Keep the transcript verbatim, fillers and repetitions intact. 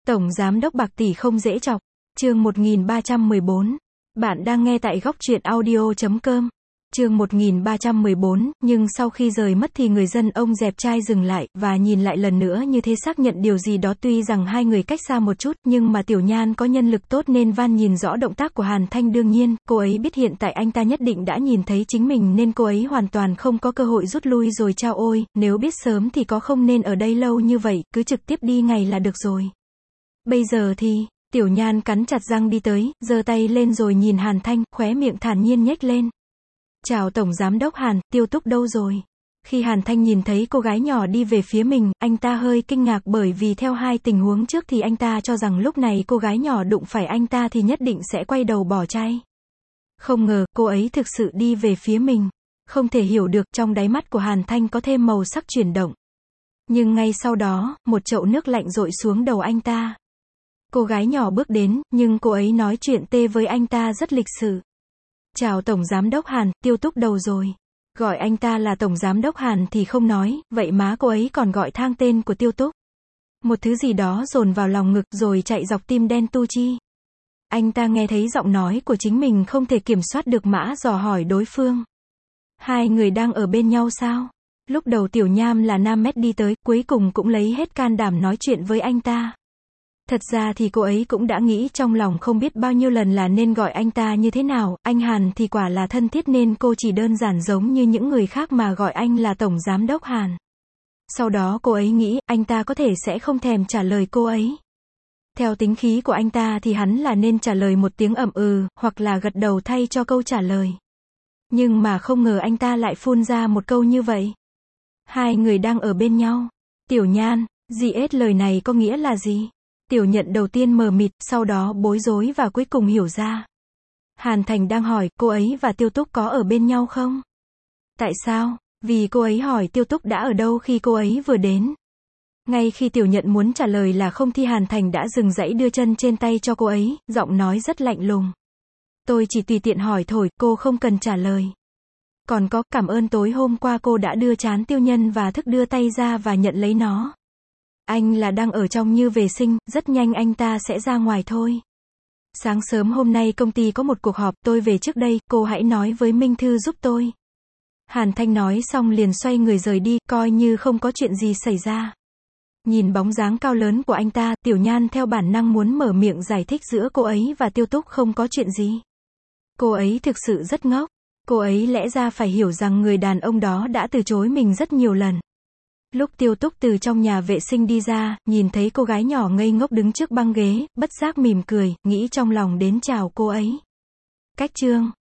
Tổng giám đốc bạc tỷ không dễ chọc. Chương một nghìn ba trăm mười bốn. Bạn đang nghe tại góc truyện audio chấm com. Chương một nghìn ba trăm mười bốn, nhưng sau khi rời mất thì người dân ông dẹp trai dừng lại, và nhìn lại lần nữa như thế xác nhận điều gì đó. Tuy rằng hai người cách xa một chút, nhưng mà Tiểu Nhan có nhân lực tốt nên van nhìn rõ động tác của Hàn Thanh. Đương nhiên, cô ấy biết hiện tại anh ta nhất định đã nhìn thấy chính mình nên cô ấy hoàn toàn không có cơ hội rút lui rồi. Chao ôi, nếu biết sớm thì có không nên ở đây lâu như vậy, cứ trực tiếp đi ngay là được rồi. Bây giờ thì, Tiểu Nhan cắn chặt răng đi tới, giơ tay lên rồi nhìn Hàn Thanh, khóe miệng thản nhiên nhếch lên. Chào Tổng Giám đốc Hàn, Tiêu Túc đâu rồi? Khi Hàn Thanh nhìn thấy cô gái nhỏ đi về phía mình, anh ta hơi kinh ngạc bởi vì theo hai tình huống trước thì anh ta cho rằng lúc này cô gái nhỏ đụng phải anh ta thì nhất định sẽ quay đầu bỏ chạy. Không ngờ, cô ấy thực sự đi về phía mình. Không thể hiểu được, trong đáy mắt của Hàn Thanh có thêm màu sắc chuyển động. Nhưng ngay sau đó, một chậu nước lạnh dội xuống đầu anh ta. Cô gái nhỏ bước đến, nhưng cô ấy nói chuyện tê với anh ta rất lịch sự. Chào Tổng Giám đốc Hàn, Tiêu Túc đầu rồi. Gọi anh ta là Tổng Giám đốc Hàn thì không nói, vậy má cô ấy còn gọi thang tên của Tiêu Túc. Một thứ gì đó dồn vào lòng ngực rồi chạy dọc tim đen tu chi. Anh ta nghe thấy giọng nói của chính mình không thể kiểm soát được mã dò hỏi đối phương. Hai người đang ở bên nhau sao? Lúc đầu Tiểu Nham là nam mét đi tới, cuối cùng cũng lấy hết can đảm nói chuyện với anh ta. Thật ra thì cô ấy cũng đã nghĩ trong lòng không biết bao nhiêu lần là nên gọi anh ta như thế nào, anh Hàn thì quả là thân thiết nên cô chỉ đơn giản giống như những người khác mà gọi anh là Tổng Giám đốc Hàn. Sau đó cô ấy nghĩ, anh ta có thể sẽ không thèm trả lời cô ấy. Theo tính khí của anh ta thì hắn là nên trả lời một tiếng ậm ừ, hoặc là gật đầu thay cho câu trả lời. Nhưng mà không ngờ anh ta lại phun ra một câu như vậy. Hai người đang ở bên nhau. Tiểu Nhan, gì ết lời này có nghĩa là gì? Tiểu Nhận đầu tiên mờ mịt, sau đó bối rối và cuối cùng hiểu ra. Hàn Thành đang hỏi, cô ấy và Tiêu Túc có ở bên nhau không? Tại sao? Vì cô ấy hỏi Tiêu Túc đã ở đâu khi cô ấy vừa đến. Ngay khi Tiểu Nhận muốn trả lời là không thì Hàn Thành đã dừng dãy đưa chân trên tay cho cô ấy, giọng nói rất lạnh lùng. Tôi chỉ tùy tiện hỏi thôi, cô không cần trả lời. Còn có, cảm ơn tối hôm qua cô đã đưa trán Tiêu Nhân và thức đưa tay ra và nhận lấy nó. Anh là đang ở trong như vệ sinh, rất nhanh anh ta sẽ ra ngoài thôi. Sáng sớm hôm nay công ty có một cuộc họp, tôi về trước đây, cô hãy nói với Minh Thư giúp tôi. Hàn Thanh nói xong liền xoay người rời đi, coi như không có chuyện gì xảy ra. Nhìn bóng dáng cao lớn của anh ta, Tiểu Nhan theo bản năng muốn mở miệng giải thích giữa cô ấy và Tiêu Túc không có chuyện gì. Cô ấy thực sự rất ngốc. Cô ấy lẽ ra phải hiểu rằng người đàn ông đó đã từ chối mình rất nhiều lần. Lúc Tiêu Túc từ trong nhà vệ sinh đi ra, nhìn thấy cô gái nhỏ ngây ngốc đứng trước băng ghế, bất giác mỉm cười, nghĩ trong lòng đến chào cô ấy. Cách chương